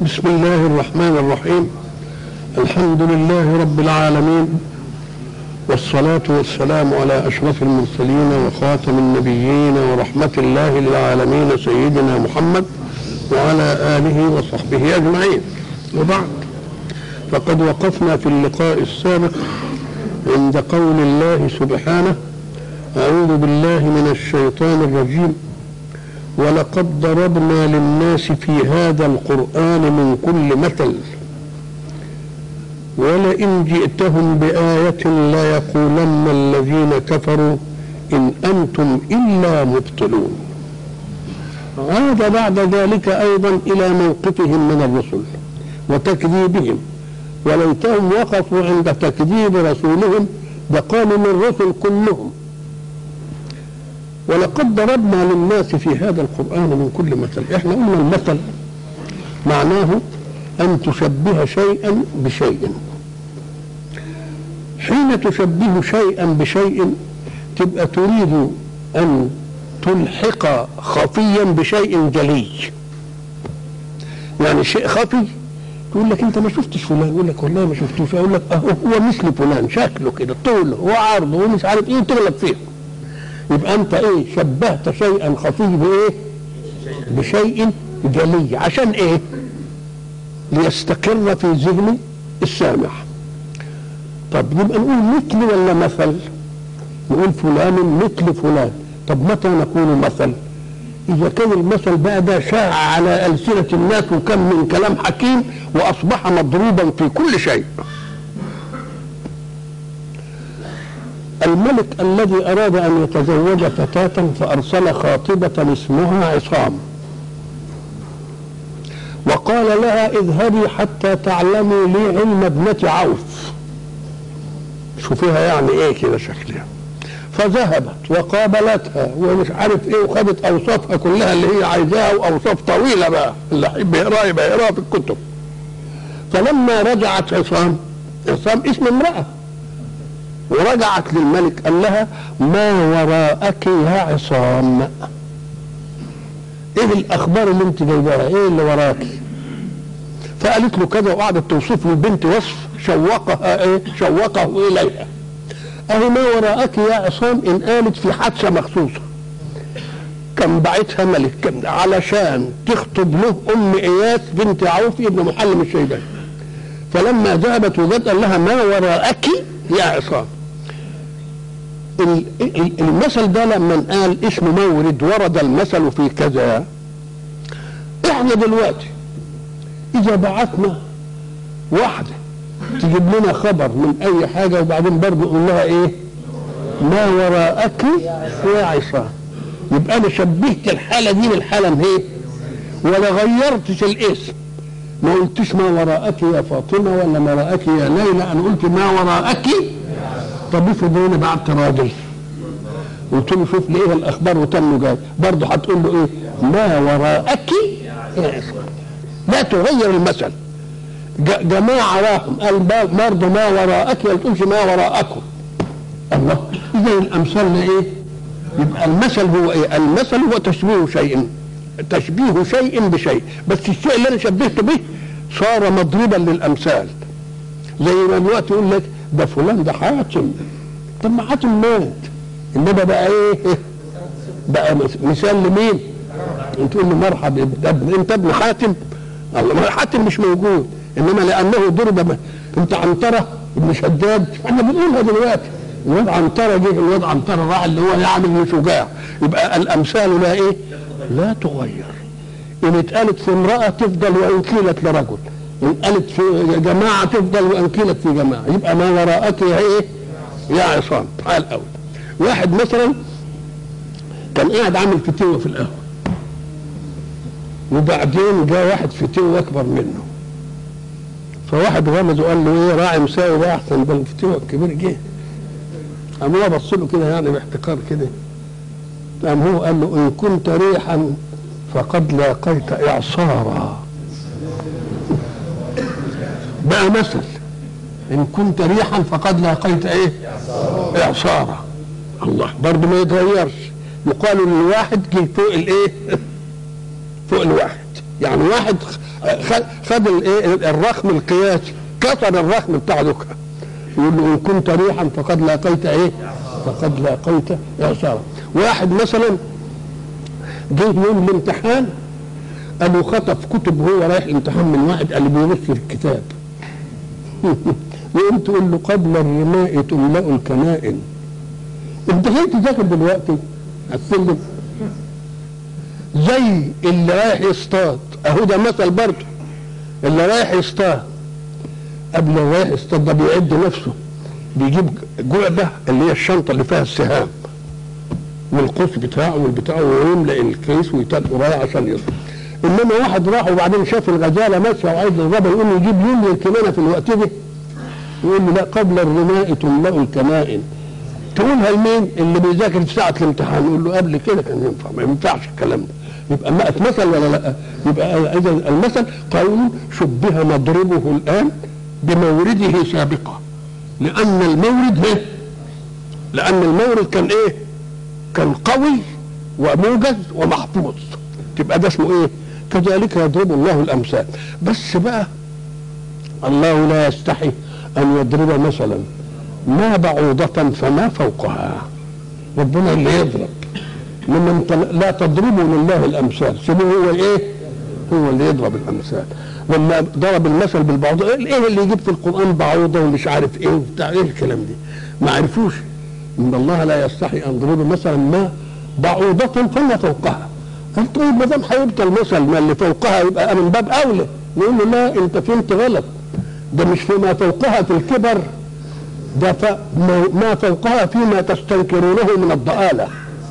بسم الله الرحمن الرحيم. الحمد لله رب العالمين، والصلاة والسلام على أشرف المرسلين وخاتم النبيين ورحمة الله للعالمين سيدنا محمد وعلى آله وصحبه أجمعين. وبعد، فقد وقفنا في اللقاء السابق عند قول الله سبحانه: أعوذ بالله من الشيطان الرجيم، ولقد ضربنا للناس في هذا القرآن من كل مثل ولئن جئتهم بآية ليقولن الذين كفروا إن أنتم إلا مبطلون. عاد بعد ذلك أيضا إلى موقفهم من الرسل وتكذيبهم، وليتهم وقفوا عند تكذيب رسولهم بقالوا للرسل كلهم: ولقد ضربنا للناس في هذا القرآن من كل مثل. احنا قلنا المثل معناه أن تشبه شيئا بشيء. حين تشبه شيئا بشيء تبقى تريد أن تلحق خفيا بشيء جلي. يعني شيء خفي تقول لك انت ما شفتش فلان، يقول لك والله ما شفتوش، اقول لك هو مثل فلان، شكله كده، طوله وعرضه ومش عارف ايه، تغلب فيه. يبقى انت ايه؟ شبهت شيئا خفي بايه؟ بشيء جلي. عشان ايه؟ ليستقر في ذهن السامع. طب يبقى نقول مثل ولا مثل؟ نقول فلان مثل فلان. طب متى نقول مثل؟ إذا كان المثل بقى ده شاع على ألسنة الناس وكم من كلام حكيم وأصبح مضروبا في كل شيء. الملك الذي أراد أن يتزوج فتاة فأرسل خاطبة اسمها عصام، وقال لها: اذهبي حتى تعلمي لي علم ابنة عوف. شوفيها يعني ايه كده شكلها. فذهبت وقابلتها ومش عارف ايه، وخدت اوصافها كلها اللي هي عايزاها، واوصاف طويله بقى اللي يحب يقراها يبقى يقراها في الكتب. فلما رجعت عصام اسم امراه، ورجعت للملك قال لها: ما وراءك يا عصام؟ ايه الاخبار اللي انت جايباها؟ ايه اللي وراك؟ فقالت له كذا، وقعدت توصف له البنت وصف شوقه اليها. اهو ما وراءك يا عصام ان قالت في حادثه مخصوصه كان بعتها ملك علشان تخطب له ام اياس بنت عوف ابن محلم الشيباني. فلما ذهبت وجدت قال لها: ما وراءك يا عصام. المثل ده لما قال اسم مورد ورد المثل في كذا. احنا دلوقتي اذا بعتنا واحده تجيب لنا خبر من اي حاجه وبعدين برضه نقول لها ايه؟ ما وراءك يا عصام. يبقى انا شبهت الحاله دي بالحاله ايه؟ ولا غيرتش الاسم. ما قلتش ما وراءك يا فاطمه ولا ما وراءك يا ليلى، انا قلت ما وراءك. طب افرض انا بعت راجل قلت له شوف لي ايه الاخبار وتم جاي، برضه هتقول له ايه؟ ما وراءك يا عصام. لا تغير المثل. جماعه راهم قال برضه ما وراءك، ما تقولش ما وراءكم. الله، اذا الامثال ايه؟ يبقى المثل هو ايه؟ المثل هو تشبيه شيء بشيء، بس الشيء اللي انا شبهته به صار مضروبا للامثال. زي ما دلوقتي يقول لك ده فلان ده حاتم. طب ما حاتم مات، انما بقى ايه؟ بقى مثال لمين؟ تقول له مرحبا انت ابن حاتم. الله، حاتم مش موجود، انما لانه ضرب. انت عنتره ابن شداد، احنا بنقولها دلوقتي. الواد عنتره جه، الواد عنتره راح اللي هو يعني شجاع. يبقى الامثال لا ايه؟ لا تغير. ان اتقالت في امراه تفضل وان قيلت لرجل، ان قالت في جماعه تفضل وان قيلت في جماعه. يبقى ما وراءك يا ايه؟ يا عصام. تعال قوي. واحد مثلا كان قاعد عامل فتوه في القهوه، وبعدين جاء واحد فتوه اكبر منه، فواحد غمز وقال له ايه؟ راعي مساوي ده احسن من الفتوه الكبير. جه قام هو بص له كده يعني باحتقار كده، قام هو قال له: ان كنت ريحا فقد لاقيت اعصارا. بقى مثل: ان كنت ريحا فقد لاقيت ايه؟ اعصارا. الله، برضه ما يتغيرش. يقال للواحد جه فوق الايه؟ فوق الواحد. يعني واحد خد الرخم القياسي، كسر الرخم بتاع ذكر، يقول له ان كنت ريحا فقد لاقيت ايه؟ فقد لاقيت اعصارا. واحد مثلا جه يوم الامتحان قالوا خطف كتب وهو رايح الامتحان من واحد قال له بيبص في الكتاب يقوم تقول له قبل الرماء تملأ الكنائن. انت جاي تذاكر دلوقتي السلم زي اللي رايح يصطاد، اهو ده مثل برضه. اللي رايح يصطاد قبل ما رايح يصطاد ده بيعد نفسه، بيجيب جعبه اللي هي الشنطه اللي فيها السهام والقوس بتاعه والبتاع ويملأ الكيس ويتلقوا رايح عشان يصطاد. انما واحد راح وبعدين شاف الغزاله ماشيه وعايز يضربها يقول له يجيب يملي الكنانه في الوقت ده، يقول له لا قبل الرماء تملأ الكنائن. تقولها لمين؟ اللي بيذاكر في ساعه الامتحان، يقول له قبل كده كان ينفع، ما ينفعش الكلام ده. يبقى مثل ولا لا؟ يبقى اذا المثل قول شبه مضربه الان بمورده سابقا، لان المورد كان ايه؟ كان قوي وموجز ومحفوظ، تبقى ده اسمه ايه؟ كذلك يضرب الله الامثال. بس بقى الله لا يستحي ان يضرب مثلا ما بعوضة فما فوقها، ربنا اللي يضرب، انما انت لا تضربوا لله الامثال، سيبوه هو ايه؟ هو اللي يضرب الامثال. لما ضرب المثل بالبعوضة، ايه اللي يجيب في القرآن بعوضة ومش عارف ايه وبتاع ايه الكلام دي؟ ما عرفوش ان الله لا يستحي ان يضرب مثلا ما بعوضة فما فوقها. قال طيب ما دام هيبقى المثل ما اللي فوقها يبقى من باب اولى نقول له لا انت فهمت غلط، ده مش فيما فوقها في الكبر، ده ما فوقها فيما تستنكرونه من الضآلة.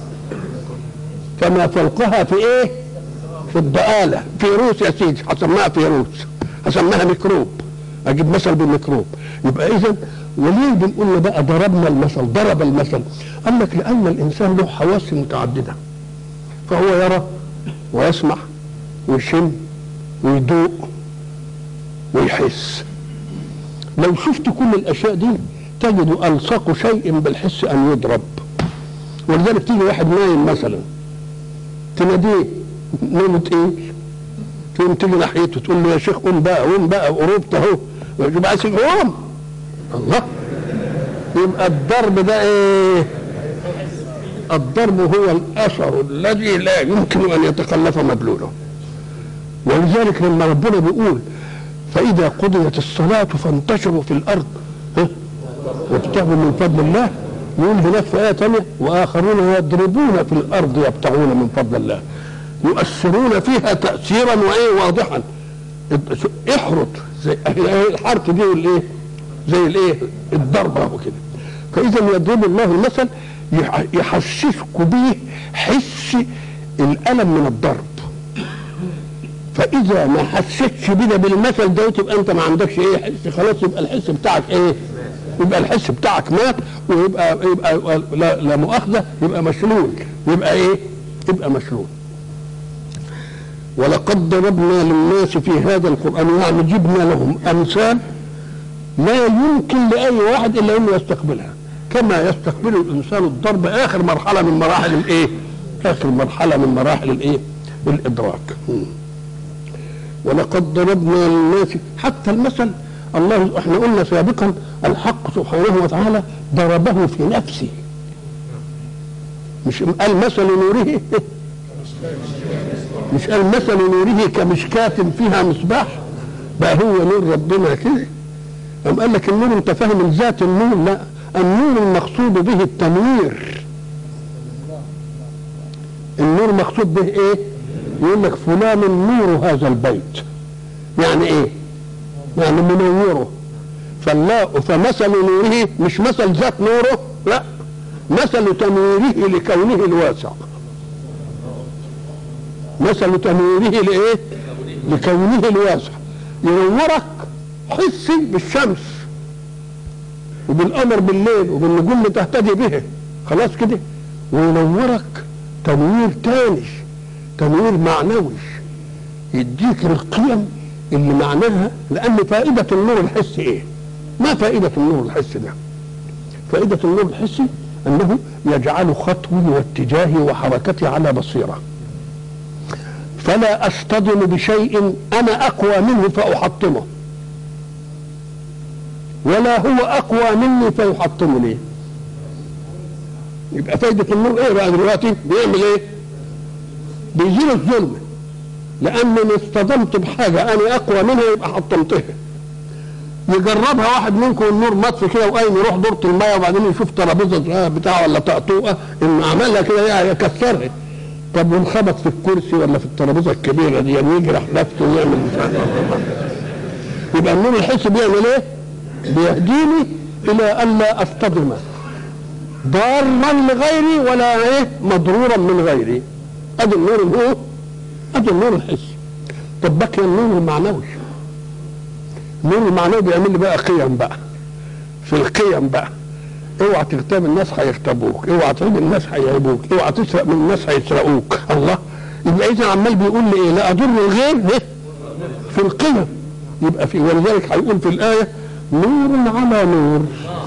فما فوقها في ايه؟ في الضآلة. فيروس يا سيدي هسميها فيروس، هسميها ميكروب، اجيب مثل بالميكروب. يبقى اذا وليه بنقول بقى ضربنا المثل، ضرب المثل؟ قال لك لان الانسان له حواس متعدده، فهو يرى ويسمع ويشم ويذوق ويحس. لو شفت كل الاشياء دي تجد الصق شيء بالحس ان يضرب. ولذلك تيجي واحد نايم مثلا تناديه نومة ايه؟ تقوم تيجي ناحيته تقول له يا شيخ قوم بقى قوم بقى قربت اهو، يبقى عايز قوم. الله، يبقى الضرب ده ايه؟ الضرب هو الاثر الذي لا يمكن ان يتخلف مدلوله. ولذلك لما ربنا بيقول فاذا قضيت الصلاه فانتشروا في الارض وابتغوا من فضل الله، يقول هناك في ايه ثانيه واخرون يضربون في الارض يبتغون من فضل الله، يؤثرون فيها تاثيرا وايه واضحا. احرط زي الحرط دي والايه؟ زي الايه؟ الضربه وكده. فاذا يضرب الله المثل يحسسك به حس الالم من الضرب. فاذا ما حسيتش بده بالمثل ده تبقى انت ما عندكش ايه حس، خلاص يبقى الحس بتاعك ايه؟ يبقى الحس بتاعك مات، ويبقى لا مؤاخذه يبقى مشلول، يبقى ايه؟ يبقى مشلول. ولقد ضربنا للناس في هذا القرآن، يعني جبنا لهم امثال لا يمكن لاي واحد الا انه يستقبلها، كما يستقبل الانسان الضرب اخر مرحله من مراحل الايه؟ اخر مرحله من مراحل الايه؟ الادراك. ولقد ضربنا للناس، حتى المثل الله احنا قلنا سابقا الحق سبحانه وتعالى ضربه في نفسه، مش قال مثل نوره مش قال مثل نوره كمشكاة فيها مصباح، بقى هو نور ربنا كده. قام قال لك النور انت فاهم ذات النور؟ لا، النور المقصود به التنوير. النور مقصود به ايه؟ يقول لك فلان نور هذا البيت، يعني ايه؟ يعني منوره. فمثل نوره مش مثل ذات نوره، لا، مثل تنويره لكونه الواسع. مثل تنويره لايه؟ لكونه الواسع. ينورك حسي بالشمس وبالقمر بالليل وبالنجوم اللي تهتدي به، خلاص كده. وينورك تنوير تاني، تنوير معنوي، يديك القيم اللي معناها. لان فائدة النور الحسي ايه؟ ما فائدة النور الحسي ده؟ فائدة النور الحسي انه يجعل خطوي واتجاهي وحركتي على بصيرة. فلا أصطدم بشيء أنا أقوى منه فأحطمه، ولا هو أقوى مني فيحطمني. يبقى فايدة النور إيه بقى دلوقتي؟ بيعمل إيه؟ بيزيل الظلم، لأنني اصطدمت بحاجة أنا أقوى منها يبقى حطمتها. يجربها واحد منكم النور مطفي كده وقايم يروح دورة المية وبعدين يشوف ترابيزة بتاعه ولا طقطوقة إن عملها كده يكسرها. طب وانخبط في الكرسي ولا في الترابيزة الكبيرة دي يعني يجرح نفسه ويعمل مش عارف. يبقى النور الحسي بيعمل إيه؟ بيهديني إلى ألا أصطدم ضارا لغيري ولا إيه مضرورا من غيري. أدي النور هو أدي النور الحسي. طب بقي النور المعنوي. النور المعنوي بيعمل لي بقى قيم بقى. في القيم بقى اوعى تغتاب الناس هيغتابوك، اوعى تعيب الناس هيعيبوك، اوعى تسرق من الناس هيسرقوك. الله يبقى اذا عمال بيقول لي ايه؟ لا اضر الغير إيه؟ في القيم. يبقى في ولذلك هيقول في الايه نور على نور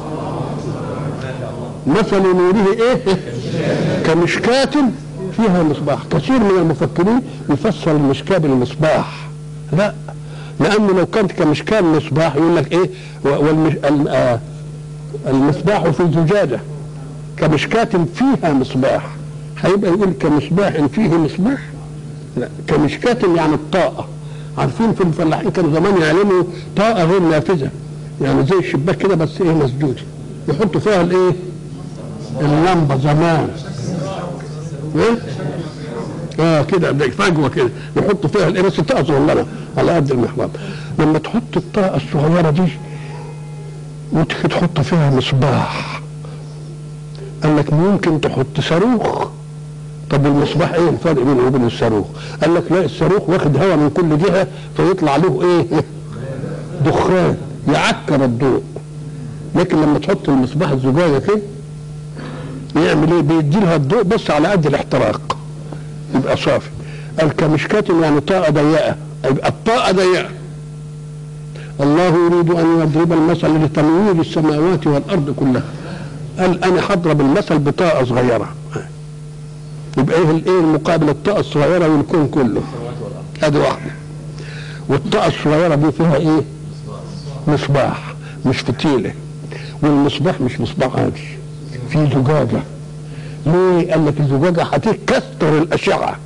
مثل نوره ايه؟ كمشكاة فيها مصباح. كثير من المفكرين يفسر المشكاة بالمصباح، لا، لانه لو كانت كمشكاة المصباح يقول لك ايه؟ المصباح في زجاجة كمشكاة فيها مصباح، هيبقى يقول كمصباح فيه مصباح؟ لا، كمشكاة يعني الطاقة. عارفين في الفلاحين كانوا زمان يعلموا طاقة غير نافذة، يعني زي الشباك كده بس ايه مسدود، يحطوا فيها الايه؟ اللمبة زمان ايه؟ كده فجوة كده يحطوا فيها الايه بس طاقة صغيرة على قد المحراب. لما تحط الطاقة الصغيرة دي وتيجي تحط فيها مصباح، قال لك ممكن تحط صاروخ. طب المصباح ايه الفرق بينه وبين الصاروخ؟ قال لك لا، الصاروخ واخد هواء من كل جهه فيطلع له ايه؟ دخان يعكر الضوء. لكن لما تحط المصباح الزجاجه كده يعمل ايه؟ بيدي لها الضوء بس على قد الاحتراق يبقى صافي. قال كمشكاة يعني طاقه ضيقه، يبقى الطاقه ضيقه. الله يريد ان يضرب المثل لتنوير السماوات والارض كلها. قال انا هضرب المثل بطاقه صغيره. يبقى ايه المقابل؟ الطاقه الصغيره والكون كله. ادي واحده. والطاقه الصغيره دي فيها ايه؟ مصباح مش فتيله. والمصباح مش مصباح عادي، في زجاجه. ليه؟ قال لك الزجاجه هتكسر الاشعه.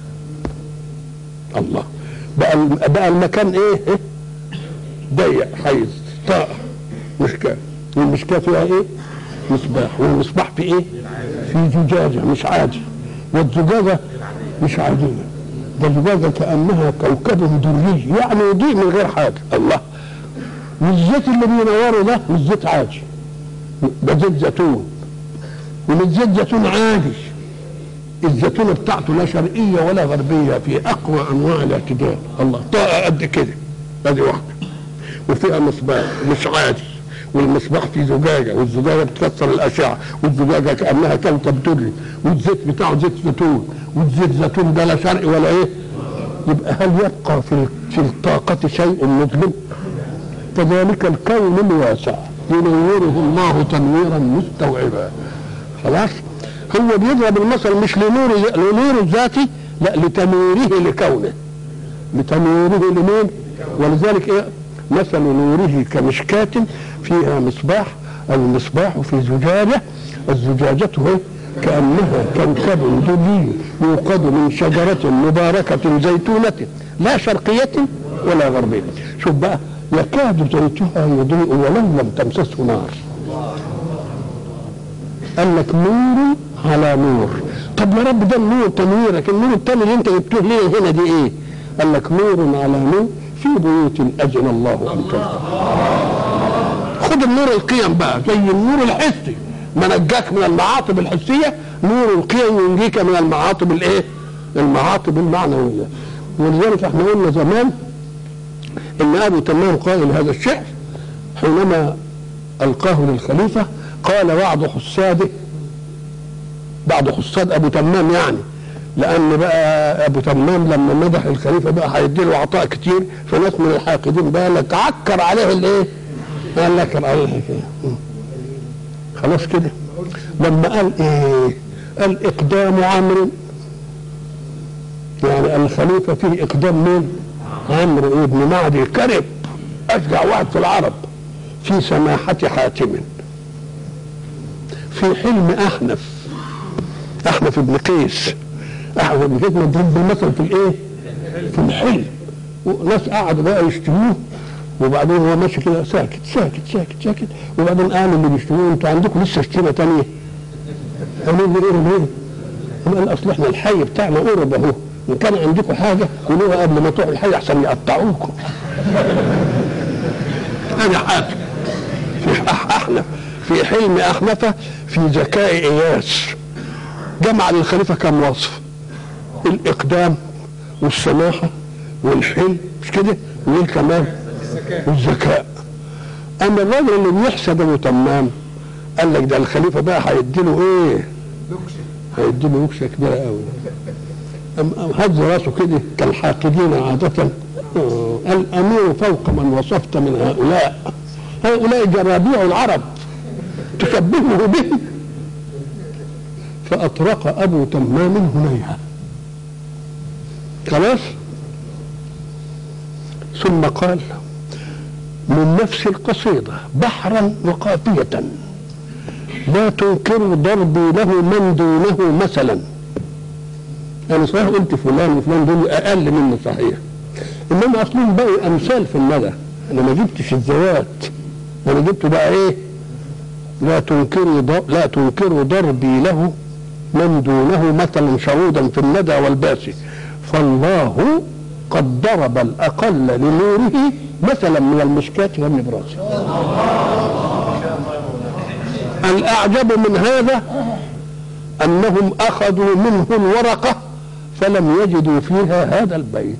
الله بقى المكان ايه؟ ضيق حيز طاقه مشكاه. والمشكاه فيها ايه؟ مصباح. والمصباح في ايه؟ في زجاجه مش عادي. والزجاجه مش عاديه، ده زجاجه كانها كوكب دري يعني يضيء من غير حاجه. الله والزيت اللي بينوره ده مش زيت عادي، ده زيت زيتون. ومش زيت زيتون عادي، الزيتونه بتاعته لا شرقيه ولا غربيه، في اقوى انواع الاعتدال. الله طاقه قد كده ادي واحده. وفيها مصباح مش عادي، والمصباح فيه زجاجه، والزجاجه بتكسر الاشعه، والزجاجه كانها كوكب دري، والزيت بتاعه زيت زيتون، والزيت زيتون ده لا شرقي ولا ايه. يبقى هل يبقى في الطاقه شيء مظلم؟ كذلك الكون الواسع ينوره الله تنويرا مستوعبا. خلاص هو بيضرب المثل مش لنوره الذاتي، لا لتنويره لكونه، لتنويره لمين؟ ولذلك ايه؟ مثل نوره كمشكاة فيها مصباح. المصباح في زجاجة، الزجاجة كأنها كوكب دري يوقد من شجرة مباركة زيتونة لا شرقية ولا غربية. شوف بقى يكاد زيتها يضيء ولو لم تمسسه نار. قال لك نور على نور. طب يا رب ده النور تنويرك، النور التاني اللي انت جبتوه ليه هنا دي ايه؟ قال لك نور على نور في بيوت اذن الله ان ترفع. خد النور القيم بقى زي النور الحسي ما نجاك من المعاطب الحسيه، نور القيم ينجيك من المعاطب الايه؟ المعاطب المعنويه. ولذلك احنا قلنا زمان ان ابو تمام قائل هذا الشعر حينما القاه للخليفه قال بعض حساد ابو تمام، يعني لان بقى ابو تمام لما مدح الخليفه بقى هيدي له عطاء كتير، فناس من الحاقدين بقى لك عكر عليه الايه؟ قال لك عليه كده خلاص كده. لما قال ايه؟ قال اقدام عمرو يعني الخليفة فيه إقدام مين؟ عمرو بن معدي كرب، أشجع واحد في العرب، في سماحة حاتم، في حلم أحنف بن قيس. أحنف بن قيس مضروب بالمثل في الإيه؟ في الحلم. وناس قعدوا بقى يشتموه، وبعدين هو ماشي كده ساكت ساكت ساكت ساكت، وبعدين قالوا اللي بيشتموه انتوا عندكم لسه شتيمه ثانيه؟ قالوا له ايه؟ قال اصل احنا الحي بتاعنا قرب اهو، ان كان عندكم حاجه قولوها قبل ما تروحوا الحي احسن يقطعوكم. انا حاكم في احنف، في حلم احنف، في ذكاء اياس. جمع للخليفه كم وصف؟ الاقدام والسماحه والحلم، مش كده؟ وايه كمان؟ والذكاء. اما الراجل اللي بيحسد ابو تمام قال لك ده الخليفه بقى هيديله ايه؟ هيديله وكشه كبيره قوي. هز راسه كده كالحاقدين عاده. الامير فوق من وصفت من هؤلاء جرابيع العرب تشبهه به. فاطرق ابو تمام هنيهه. خلاص. ثم قال من نفس القصيدة بحرا وقافية لا تنكر ضربي له من دونه مثلا. أنا صحيح قلت فلان وفلان دول أقل مني صحيح، إنما أصلهم بقوا أمثال في الندى. أنا ما جبتش الذوات، أنا جبت بقى إيه؟ لا تنكر ضربي له من دونه مثلا شرودا في الندى والباسي، فالله قد ضرب الأقل لنوره مثلا من المشكاة والنبراس. الأعجب من هذا أنهم أخذوا منه الورقة فلم يجدوا فيها هذا البيت،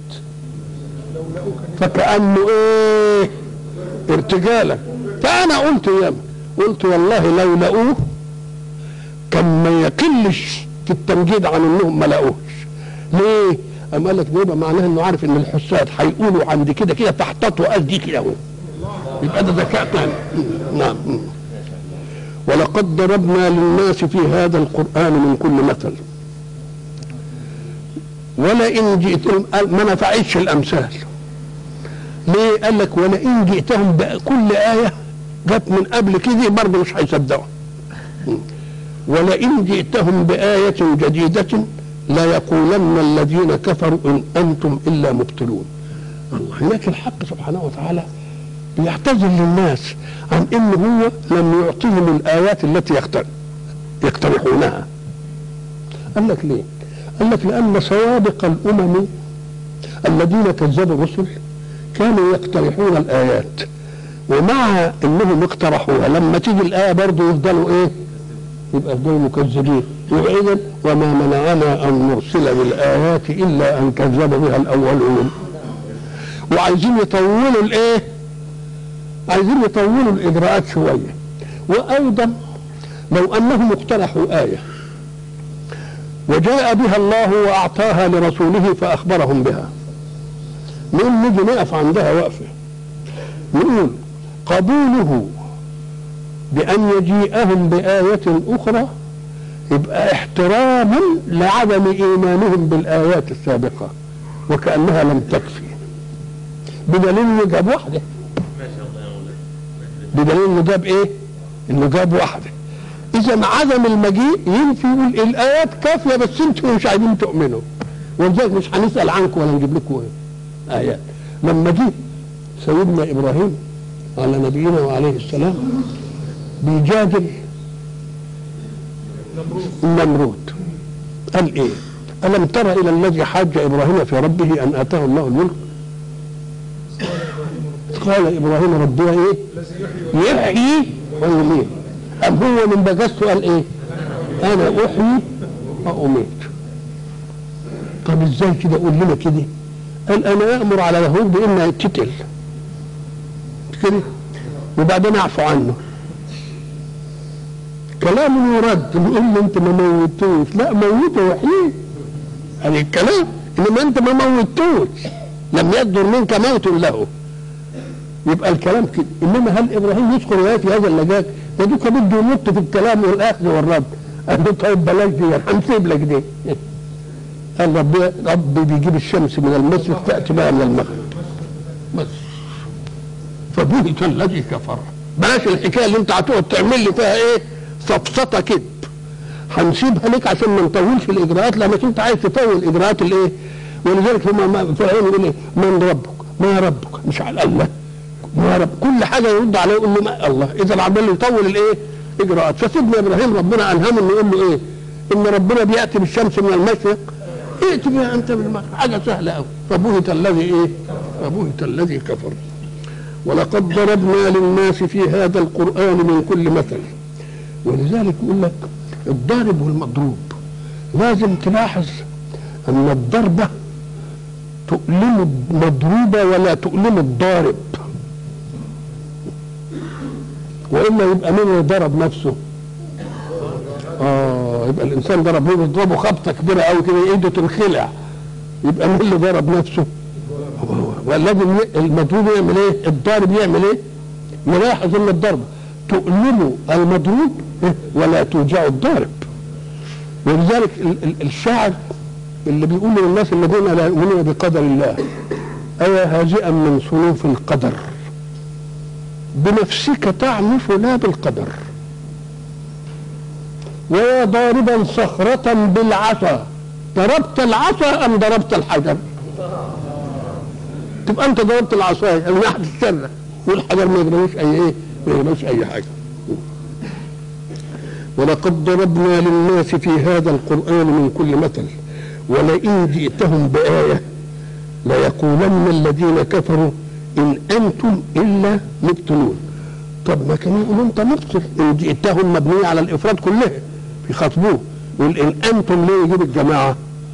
فكأنه إيه؟ ارتجالا. فأنا قلت والله لو لقوه كان ما يقلش في التمجيد عن أنهم ما لقوش. ليه؟ أما قال لك يبقى معناها انه عارف ان الحساد هيقولوا عند كده كده تحتطوا قد دي كده اهو، يبقى ده ذكاء ثاني. نعم. ولقد ضربنا للناس في هذا القرآن من كل مثل ولئن جئتهم، ما نفعتش الامثال. ليه؟ قال لك ولئن جئتهم بكل آية جت من قبل كده برضه مش هيصدقوا. ولئن جئتهم بآية جديدة لا يقولن الذين كفروا إن أنتم إلا مبطلون. الله. هناك الحق سبحانه وتعالى بيعتذر للناس عن إنه هو لم يعطيهم الآيات التي يقترحونها. قال لك ليه؟ قال لك لأن سوابق الأمم الذين كذبوا الرسل كانوا يقترحون الآيات، ومع إنهم اقترحوها لما تيجي الآية برضه يفضلوا إيه؟ يبقى دول مكذبين. وإذا وما منعنا أن نرسل بالآيات إلا أن كذب بها الأولون. وعايزين يطولوا الإيه؟ عايزين يطولوا الإجراءات شوية. وأيضا لو أنهم اقترحوا آية وجاء بها الله وأعطاها لرسوله فأخبرهم بها، نقول نيجي نقف عندها وقفة، نقول قبوله بأن يجيئهم بآية أخرى يبقى احتراما لعدم إيمانهم بالآيات السابقة وكأنها لم تكفي، بدليل إنه جاب واحدة. بدليل إنه جاب إيه؟ إنه جاب واحدة. إذا عدم المجيء ينفي يقول الآيات كافية بس أنتم مش عايزين تؤمنوا، ولذلك مش هنسأل عنكم ولا نجيب لكم آيات. لما جه سيدنا إبراهيم على نبينا وعليه السلام بيجادل النمرود، قال ايه؟ ألم تر إلى الذي حاج إبراهيم في ربه أن آتاه الله الملك؟ قال إبراهيم ربي ايه؟ يحيي ويميت. أم هو من بجسته قال ايه؟ أنا أحيي وأميت. طب ازاي كده؟ قول لنا كده. قال أنا أأمر على اليهود بإنه يتقتل كده وبعدين أعفو عنه. كلام يرد، نقول له انت ما موتوش، لا موته وحيه، هذا الكلام. انما انت ما موتوش، لم يصدر منك موت له، يبقى الكلام كده. انما هل ابراهيم يدخل في هذا اللجاج؟ ده دوك بده يمط في الكلام والاخذ والرد. قال له طيب بلاش دي، هنسيب لك دي. قال ربي بيجيب الشمس من المشرق تأتي بقى من المغرب بس. فبهت الذي كفر. بلاش الحكايه اللي انت هتقعد تعمل لي فيها ايه سفسطه كذب، هنسيبها لك عشان ما نطولش الاجراءات، لانك انت عايز تطول اجراءات الايه. ولذلك هم فرعون يقول ايه من ربك ما ربك مش على الله ما رب، كل حاجه يرد عليه يقول له ما الله، اذا عمال يطول الايه اجراءات. فسيدنا ابراهيم ربنا الهمه انه يقول له ايه ان ربنا بياتي بالشمس من المشرق ائت بها انت من المغرب، حاجه سهله قوي. فبهت الذي ايه فبهت الذي كفر. ولقد ضربنا للناس في هذا القرآن من كل مثل. ولذلك يقول لك الضارب والمضروب لازم تلاحظ أن الضربة تؤلم المضروبة ولا تؤلم الضارب، وإلا يبقى مين اللي ضرب نفسه؟ يبقى الإنسان ضرب مين؟ يضربه خبطة كبيرة أوي كده إيده تنخلع، يبقى مين اللي ضرب نفسه؟ ولازم المضروب يعمل ايه؟ الضارب يعمل ايه؟ نلاحظ ان الضربه تؤلم المضروب ولا توجع الضارب. ولذلك الشاعر اللي بيقول للناس الذين لا يؤمنون بقدر الله أيا هاجئا من صنوف القدر بنفسك تعنف لا بالقدر، ويا ضاربا صخرة بالعصا ضربت العصا أم ضربت الحجر؟ تبقى انت ضربت العصايه من ناحيه السله والحجر ما يجرموش اي ايه ما يجرموش اي حاجه. ولقد ضربنا للناس في هذا القران من كل مثل ولئن جئتهم بايه ليقولن الذين كفروا ان انتم الا مبطلون. طب ما كانوا يقولوا انت مبطل، ان جئتهم مبنيه على الافراد كلها يخاطبوه، يقول ان انتم ليه يجيب الجماعه؟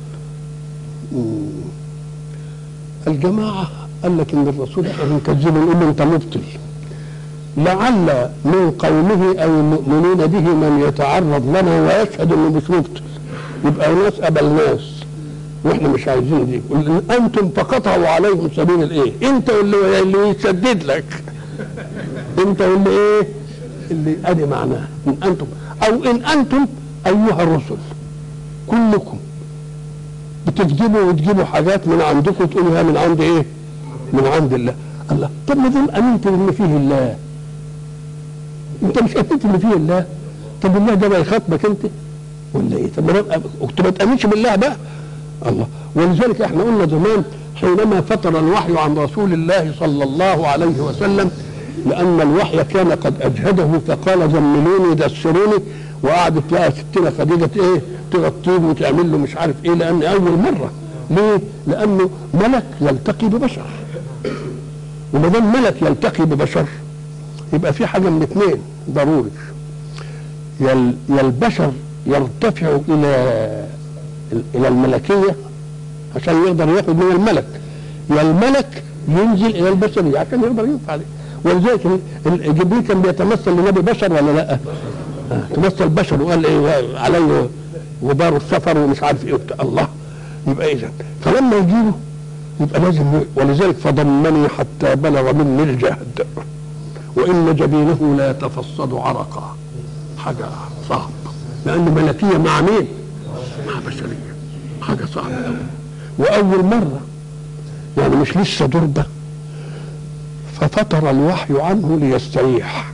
الجماعه قال لك ان الرسول احنا بنكذبه نقول له انت مبطل، لعل من قومه او المؤمنين به من يتعرض لنا ويشهد انه مش مبطل، يبقى ناس قبل ناس واحنا مش عايزين دي. انتم فقطعوا عليهم سبيل الايه، انت اللي يسدد لك، انت اللي ايه اللي ادي معناه ان انتم او ان انتم ايها الرسل كلكم بتكذبوا وتجيبوا حاجات من عندكم تقولوا من عند ايه؟ من عند الله. الله طب ما دام امنت ان فيه الله، انت مش امنت ان فيه الله؟ طب الله ده بقى يخاطبك انت ولا ايه؟ طب ما تامنش بالله بقى. الله. ولذلك احنا قلنا زمان حينما فتر الوحي عن رسول الله صلى الله عليه وسلم، لان الوحي كان قد اجهده فقال زملوني دسروني، وقعدت بقى ستنا خديجه ايه تغطيه وتعمل له مش عارف ايه، لان اول مره. ليه؟ لانه ملك يلتقي ببشر، وما دام ملك يلتقي ببشر يبقى في حاجه من اثنين ضروري، يا البشر يرتفع الى الملكيه عشان يقدر ياخذ من الملك، يا الملك ينزل الى البشريه عشان يقدر ينفع عليه. ولذلك جبريل كان بيتمثل لنبي بشر ولا لا؟ تمثل بشر وقال ايه عليه غبار السفر ومش عارف ايه الله. يبقى اذا فلما يجيبه يبقى لازم، ولذلك فضمني حتى بلغ مني الجهد وان جبينه لا يتفصد عرقا، حاجه صعب، لان ملكيه مع مين؟ مع بشريه، حاجه صعبه قوي. واول مره يعني مش لسه ضربه، ففتر الوحي عنه ليستريح.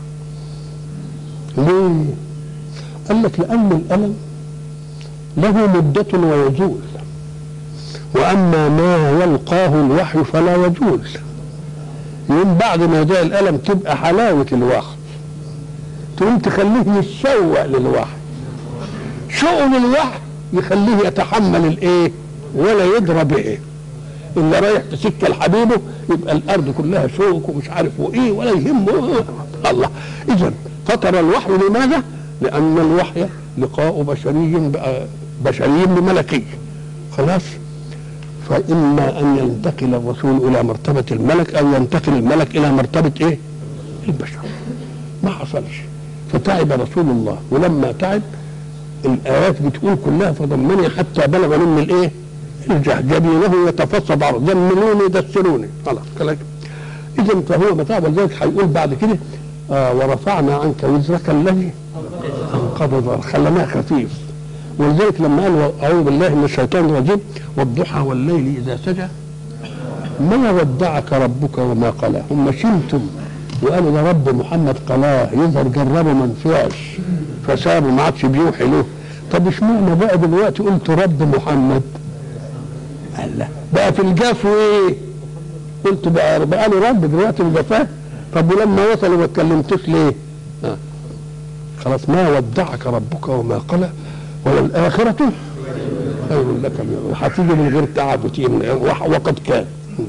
ليه؟ قال لك لان الالم له مده ويزول، واما ما يلقاه الوحي فلا يزول. يوم بعد ما جاء الالم تبقى حلاوه الوحي، تقوم تخليه يتشوق للوحي، شوق للوحي يخليه يتحمل الايه ولا يضرب ايه. اللي رايح تسكه لحبيبه يبقى الارض كلها شوك ومش عارف وايه ولا يهمه الله. اذا فتر الوحي لماذا؟ لان الوحي لقاء بشري بملكي خلاص. فاما ان ينتقل الرسول الى مرتبه الملك او ينتقل الملك الى مرتبه ايه؟ البشر. ما حصلش، فتعب رسول الله، ولما تعب الايات بتقول كلها فضمني حتى بلغ مني الايه؟ الجهد، جبينه يتفصد عرض، زملوني دسروني خلاص كلام. اذا فهو متعب. ولذلك هيقول بعد كده ورفعنا عنك وزرك الذي انقض ظهرك، خلناه خفيف. ولذلك لما قال اعوذ بالله من الشيطان الرجيم والضحى والليل اذا سجى ما ودعك ربك وما قلى. هم شمتم وقالوا ده رب محمد قلاه، يظهر جربوا ما نفعش فسابوا ما عادش بيوحي له. طب اشمعنى بقى دلوقتي قلت رب محمد؟ قال لا بقى في الجاف وايه؟ قلت بقى له رب دلوقتي الجفاه. طب ولما وصلوا ما اتكلمتوش ليه؟ خلاص ما ودعك ربك وما قلى وللآخرة خير لك هتيجي من غير تعب وقد كان.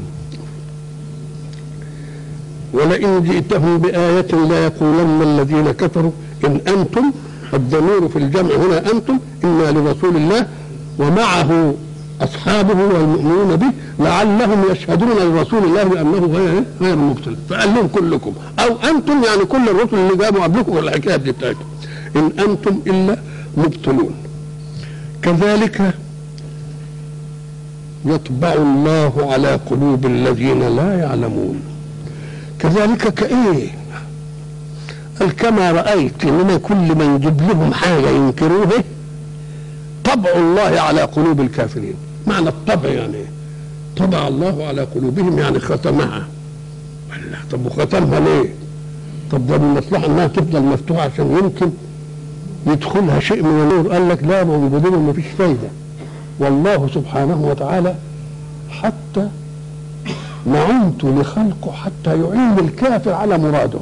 ولئن جئتهم بآية لا يقولن الذين كفروا إن أنتم، الضمير في الجمع هنا أنتم، إنا لرسول الله ومعه أصحابه والمؤمنون به لعلهم يشهدون لرسول الله بأنه غير مبتل. فقال لهم كلكم أو أنتم، يعني كل الرسل اللي جابوا قبلكم والحكاية دي بتاعتهم، إن أنتم إلا مبتلون. كذلك يطبع الله على قلوب الذين لا يعلمون. كذلك كإيه؟ قال كما رأيت إنما كل من يجيب لهم حاجة ينكروه طبع الله على قلوب الكافرين. معنى الطبع يعني ايه؟ طبع الله على قلوبهم يعني ختمها. طب وختمها ليه؟ طب ده من المصلحة انها تفضل مفتوحة عشان يمكن يدخلها شيء من النور. قال لك لا، ما بدون ما فيش فايدة. والله سبحانه وتعالى حتى نعمت لخلقه حتى يعين الكافر على مراده.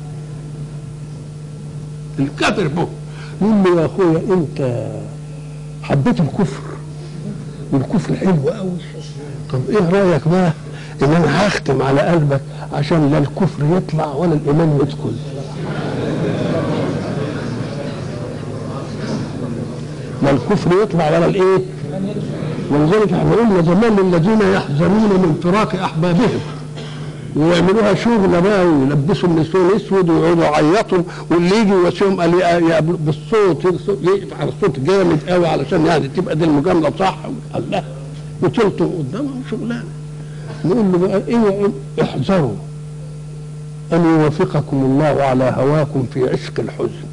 الكافر به يقول له يا اخويا انت حبيت الكفر والكفر حلو قوي، طب ايه رايك بقى ان انا هختم على قلبك عشان لا الكفر يطلع ولا الايمان يدخل. لا الكفر يطلع ولا الايه. ولذلك احنا قلنا زمان للذين يحزنون من فراق احبابهم ويعملوها شغل بقى ويلبسوا النسوان اسود ويقعدوا يعيطوا، واللي يجي يواسيهم قال بالصوت يقطع الصوت جامد قوي علشان يعني تبقى دي المجامله صح. قال لا وتلطم قدامهم شغلانه. نقول له بقى ايه؟ احذروا ان يوافقكم الله على هواكم في عشق الحزن،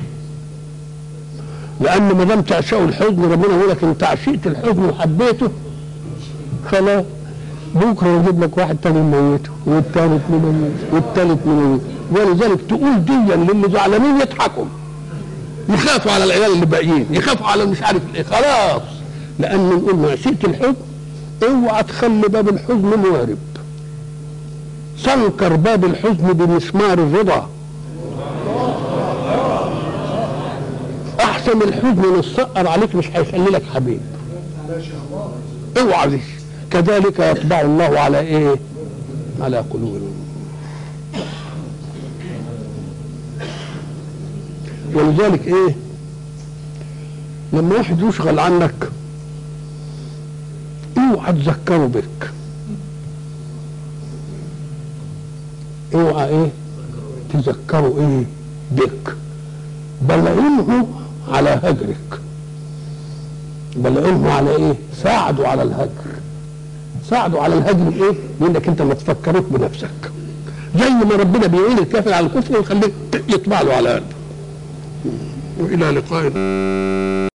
لان ما دام تعشقوا الحزن ربنا يقول لك انت عشقت الحزن وحبيته خلاص بكره يجيب لك واحد تاني يموته والثالث يموته والثالث يموته. ولذلك تقول ديا للي زعلانين يضحكوا، يخافوا على العيال اللي باقيين، يخافوا على مش عارف ايه، خلاص. لان نقول ما عشقت الحزن اوعى تخلي باب الحزن موارب، سنكر باب الحزن بمسمار الرضا. احسن الحزن نسقر عليك مش هيخلي لك حبيب. اوعى دي. كذلك يطبع الله على ايه؟ على قلوبهم. ولذلك ايه؟ لما واحد يشغل عنك اوعى تذكره بك، اوعى ايه؟ تذكره ايه؟ بك، بل عينه على هجرك، بل عينه على ايه؟ ساعده على الهجر. ساعده على الهجر ايه؟ لانك انت ما تفكروك بنفسك، زي ما ربنا بيعين الكافر على الكفر ويخليك يطبع له على قلبه. والى لقاء